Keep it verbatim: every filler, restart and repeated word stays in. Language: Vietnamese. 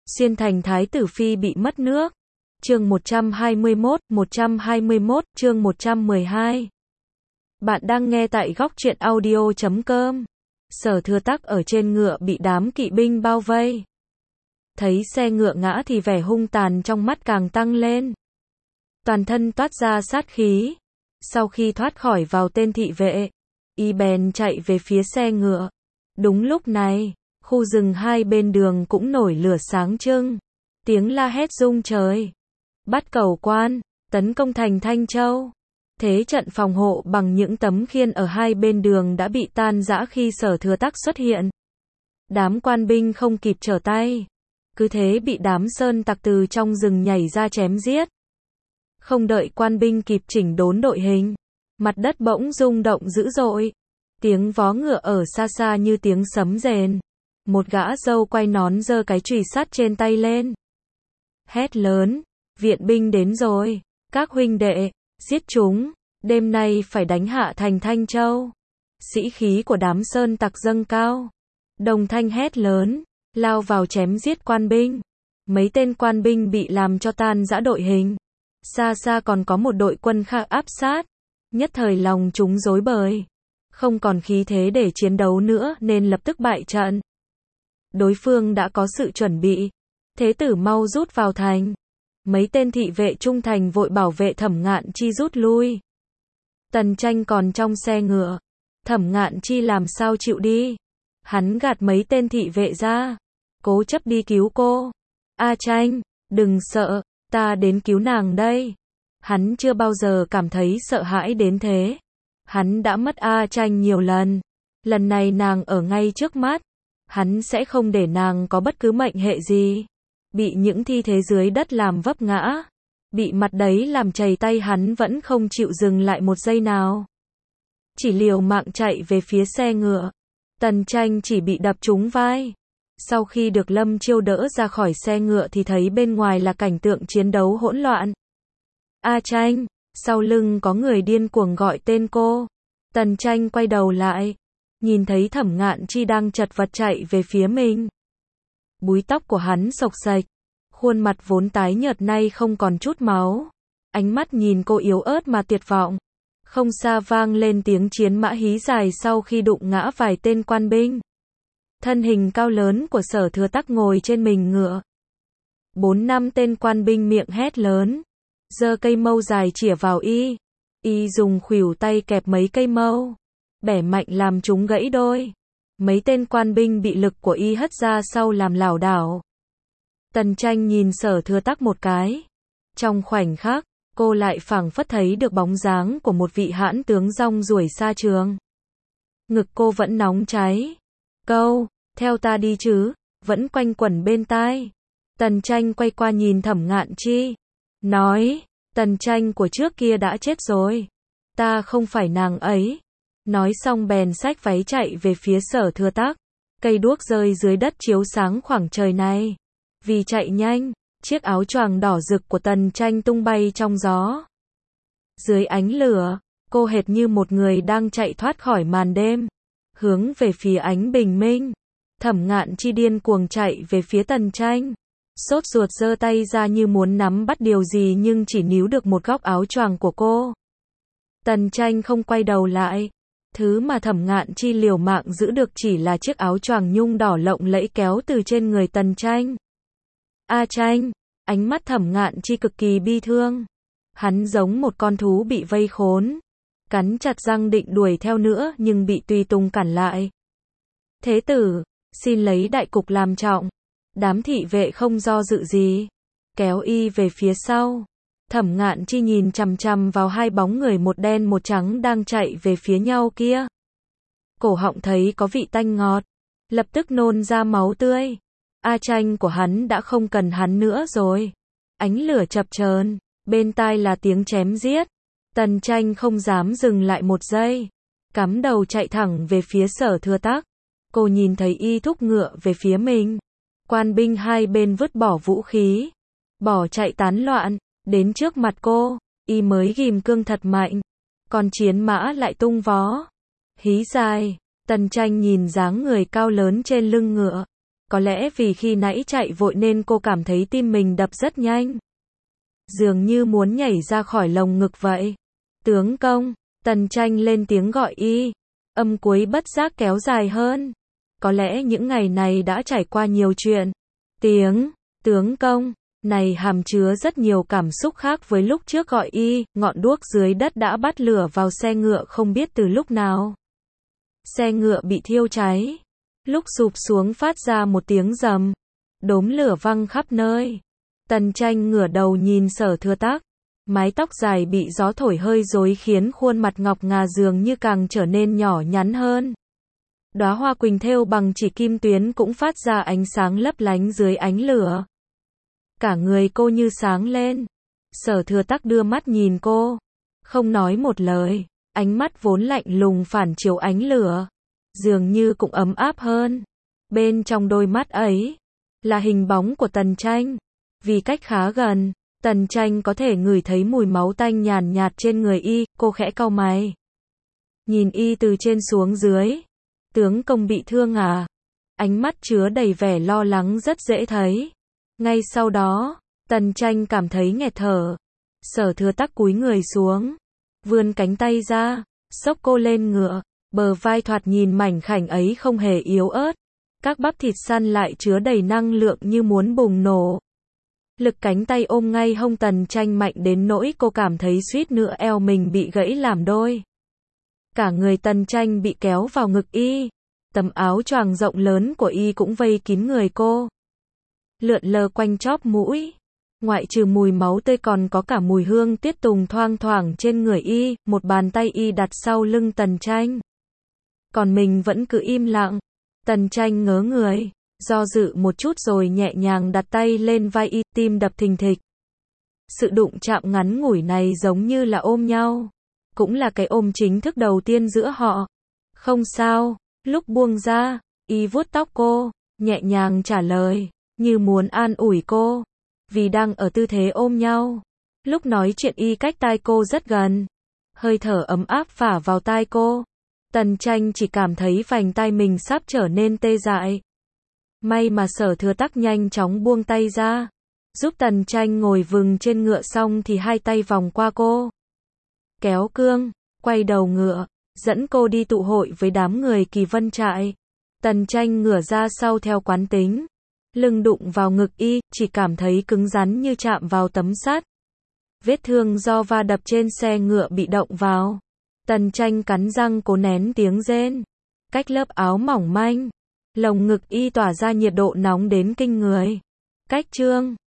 Xuyên thành thái tử phi bị mất nước. Chương một trăm hai mươi mốt, một trăm hai mươi mốt, chương một trăm mười hai. Bạn đang nghe tại góc truyện audio chấm com. Sở Thừa Tắc ở trên ngựa bị đám kỵ binh bao vây. Thấy xe ngựa ngã thì vẻ hung tàn trong mắt càng tăng lên. Toàn thân toát ra sát khí. Sau khi thoát khỏi vào tên thị vệ, y bèn chạy về phía xe ngựa. Đúng lúc này, khu rừng hai bên đường cũng nổi lửa sáng trưng. Tiếng la hét rung trời. Bắt Cẩu Quan, tấn công thành Thanh Châu. Thế trận phòng hộ bằng những tấm khiên ở hai bên đường đã bị tan rã khi Sở Thừa Tắc xuất hiện. Đám quan binh không kịp trở tay. Cứ thế bị đám sơn tặc từ trong rừng nhảy ra chém giết. Không đợi quan binh kịp chỉnh đốn đội hình, mặt đất bỗng rung động dữ dội. Tiếng vó ngựa ở xa xa như tiếng sấm rền. Một gã râu quay nón giơ cái chùy sắt trên tay lên. Hét lớn, viện binh đến rồi, các huynh đệ, giết chúng, đêm nay phải đánh hạ thành Thanh Châu. Sĩ khí của đám sơn tặc dâng cao. Đồng thanh hét lớn, lao vào chém giết quan binh. Mấy tên quan binh bị làm cho tan rã đội hình. Xa xa còn có một đội quân khác áp sát. Nhất thời lòng chúng rối bời. Không còn khí thế để chiến đấu nữa nên lập tức bại trận. Đối phương đã có sự chuẩn bị. Thế tử mau rút vào thành. Mấy tên thị vệ trung thành vội bảo vệ Thẩm Ngạn Chi rút lui. Tần Tranh còn trong xe ngựa. Thẩm Ngạn Chi làm sao chịu đi. Hắn gạt mấy tên thị vệ ra. Cố chấp đi cứu cô. A Tranh, đừng sợ, ta đến cứu nàng đây. Hắn chưa bao giờ cảm thấy sợ hãi đến thế. Hắn đã mất A Tranh nhiều lần. Lần này nàng ở ngay trước mắt. Hắn sẽ không để nàng có bất cứ mệnh hệ gì. Bị những thi thế dưới đất làm vấp ngã. Bị mặt đấy làm chảy tay hắn vẫn không chịu dừng lại một giây nào. Chỉ liều mạng chạy về phía xe ngựa. Tần Tranh chỉ bị đập trúng vai. Sau khi được Lâm Chiêu đỡ ra khỏi xe ngựa thì thấy bên ngoài là cảnh tượng chiến đấu hỗn loạn. A Tranh, sau lưng có người điên cuồng gọi tên cô. Tần Tranh quay đầu lại. Nhìn thấy Thẩm Ngạn Chi đang chật vật chạy về phía mình. Búi tóc của hắn xộc xệch. Khuôn mặt vốn tái nhợt nay không còn chút máu. Ánh mắt nhìn cô yếu ớt mà tuyệt vọng. Không xa vang lên tiếng chiến mã hí dài sau khi đụng ngã vài tên quan binh. Thân hình cao lớn của Sở Thừa Tắc ngồi trên mình ngựa. Bốn năm tên quan binh miệng hét lớn. Giơ cây mâu dài chĩa vào y. Y dùng khuỷu tay kẹp mấy cây mâu. Bẻ mạnh làm chúng gãy đôi. Mấy tên quan binh bị lực của y hất ra sau làm lảo đảo. Tần Tranh nhìn Sở Thừa Tắc một cái. Trong khoảnh khắc, cô lại phảng phất thấy được bóng dáng của một vị hãn tướng rong ruổi xa trường. Ngực cô vẫn nóng cháy. Câu, theo ta đi chứ, vẫn quanh quẩn bên tai. Tần Tranh quay qua nhìn Thẩm Ngạn Chi. Nói, Tần Tranh của trước kia đã chết rồi. Ta không phải nàng ấy. Nói xong bèn xách váy chạy về phía Sở Thừa Tắc. Cây đuốc rơi dưới đất chiếu sáng khoảng trời này. Vì chạy nhanh, chiếc áo choàng đỏ rực của Tần Tranh tung bay trong gió. Dưới ánh lửa, cô hệt như một người đang chạy thoát khỏi màn đêm. Hướng về phía ánh bình minh. Thẩm Ngạn Chi điên cuồng chạy về phía Tần Tranh. Sốt ruột giơ tay ra như muốn nắm bắt điều gì nhưng chỉ níu được một góc áo choàng của cô. Tần Tranh không quay đầu lại. Thứ mà Thẩm Ngạn Chi liều mạng giữ được chỉ là chiếc áo choàng nhung đỏ lộng lẫy kéo từ trên người Tần Tranh. A Tranh, ánh mắt Thẩm Ngạn Chi cực kỳ bi thương. Hắn giống một con thú bị vây khốn. Cắn chặt răng định đuổi theo nữa nhưng bị tùy tùng cản lại. Thế tử, xin lấy đại cục làm trọng. Đám thị vệ không do dự gì. Kéo y về phía sau. Thẩm Ngạn Chi nhìn chằm chằm vào hai bóng người một đen một trắng đang chạy về phía nhau kia. Cổ họng thấy có vị tanh ngọt. Lập tức nôn ra máu tươi. A Tranh của hắn đã không cần hắn nữa rồi. Ánh lửa chập chờn. Bên tai là tiếng chém giết. Tần Tranh không dám dừng lại một giây. Cắm đầu chạy thẳng về phía Sở Thừa Tắc. Cô nhìn thấy y thúc ngựa về phía mình. Quan binh hai bên vứt bỏ vũ khí. Bỏ chạy tán loạn. Đến trước mặt cô, y mới ghim cương thật mạnh. Còn chiến mã lại tung vó. Hí dài. Tần Tranh nhìn dáng người cao lớn trên lưng ngựa. Có lẽ vì khi nãy chạy vội nên cô cảm thấy tim mình đập rất nhanh. Dường như muốn nhảy ra khỏi lồng ngực vậy. Tướng công, Tần Tranh lên tiếng gọi y. Âm cuối bất giác kéo dài hơn. Có lẽ những ngày này đã trải qua nhiều chuyện. Tiếng, tướng công, này hàm chứa rất nhiều cảm xúc khác với lúc trước gọi y. Ngọn đuốc dưới đất đã bắt lửa vào xe ngựa không biết từ lúc nào. Xe ngựa bị thiêu cháy. Lúc sụp xuống phát ra một tiếng rầm. Đốm lửa văng khắp nơi. Tần Tranh ngửa đầu nhìn Sở Thừa Tắc. Mái tóc dài bị gió thổi hơi rối khiến khuôn mặt ngọc ngà dường như càng trở nên nhỏ nhắn hơn. Đóa hoa quỳnh thêu bằng chỉ kim tuyến cũng phát ra ánh sáng lấp lánh dưới ánh lửa. Cả người cô như sáng lên. Sở Thừa Tắc đưa mắt nhìn cô. Không nói một lời. Ánh mắt vốn lạnh lùng phản chiếu ánh lửa. Dường như cũng ấm áp hơn. Bên trong đôi mắt ấy là hình bóng của Tần Tranh. Vì cách khá gần, Tần Tranh có thể ngửi thấy mùi máu tanh nhàn nhạt trên người y. Cô khẽ cau mày. Nhìn y từ trên xuống dưới. Tướng công bị thương à? Ánh mắt chứa đầy vẻ lo lắng rất dễ thấy. Ngay sau đó, Tần Tranh cảm thấy nghẹt thở. Sở Thừa Tắc cúi người xuống, vươn cánh tay ra, xốc cô lên ngựa. Bờ vai thoạt nhìn mảnh khảnh ấy không hề yếu ớt. Các bắp thịt săn lại chứa đầy năng lượng như muốn bùng nổ. Lực cánh tay ôm ngay hông Tần Tranh mạnh đến nỗi cô cảm thấy suýt nữa eo mình bị gãy làm đôi. Cả người Tần Tranh bị kéo vào ngực y. Tấm áo choàng rộng lớn của y cũng vây kín người cô. Lượn lờ quanh chóp mũi. Ngoại trừ mùi máu tươi còn có cả mùi hương tiết tùng thoang thoảng trên người y. Một bàn tay y đặt sau lưng Tần Tranh. Còn mình vẫn cứ im lặng. Tần Tranh ngớ người, do dự một chút rồi nhẹ nhàng đặt tay lên vai y, tim đập thình thịch. Sự đụng chạm ngắn ngủi này giống như là ôm nhau. Cũng là cái ôm chính thức đầu tiên giữa họ. Không sao, lúc buông ra, y vuốt tóc cô, nhẹ nhàng trả lời, như muốn an ủi cô. Vì đang ở tư thế ôm nhau. Lúc nói chuyện y cách tai cô rất gần. Hơi thở ấm áp phả vào tai cô. Tần Tranh chỉ cảm thấy vành tai mình sắp trở nên tê dại. May mà Sở Thừa Tắc nhanh chóng buông tay ra. Giúp Tần Tranh ngồi vừng trên ngựa xong thì hai tay vòng qua cô. Kéo cương, quay đầu ngựa, dẫn cô đi tụ hội với đám người Kỳ Vân Trại. Tần Tranh ngửa ra sau theo quán tính. Lưng đụng vào ngực y, chỉ cảm thấy cứng rắn như chạm vào tấm sắt. Vết thương do va đập trên xe ngựa bị động vào. Tần Tranh cắn răng cố nén tiếng rên. Cách lớp áo mỏng manh, lồng ngực y tỏa ra nhiệt độ nóng đến kinh người. Cách chương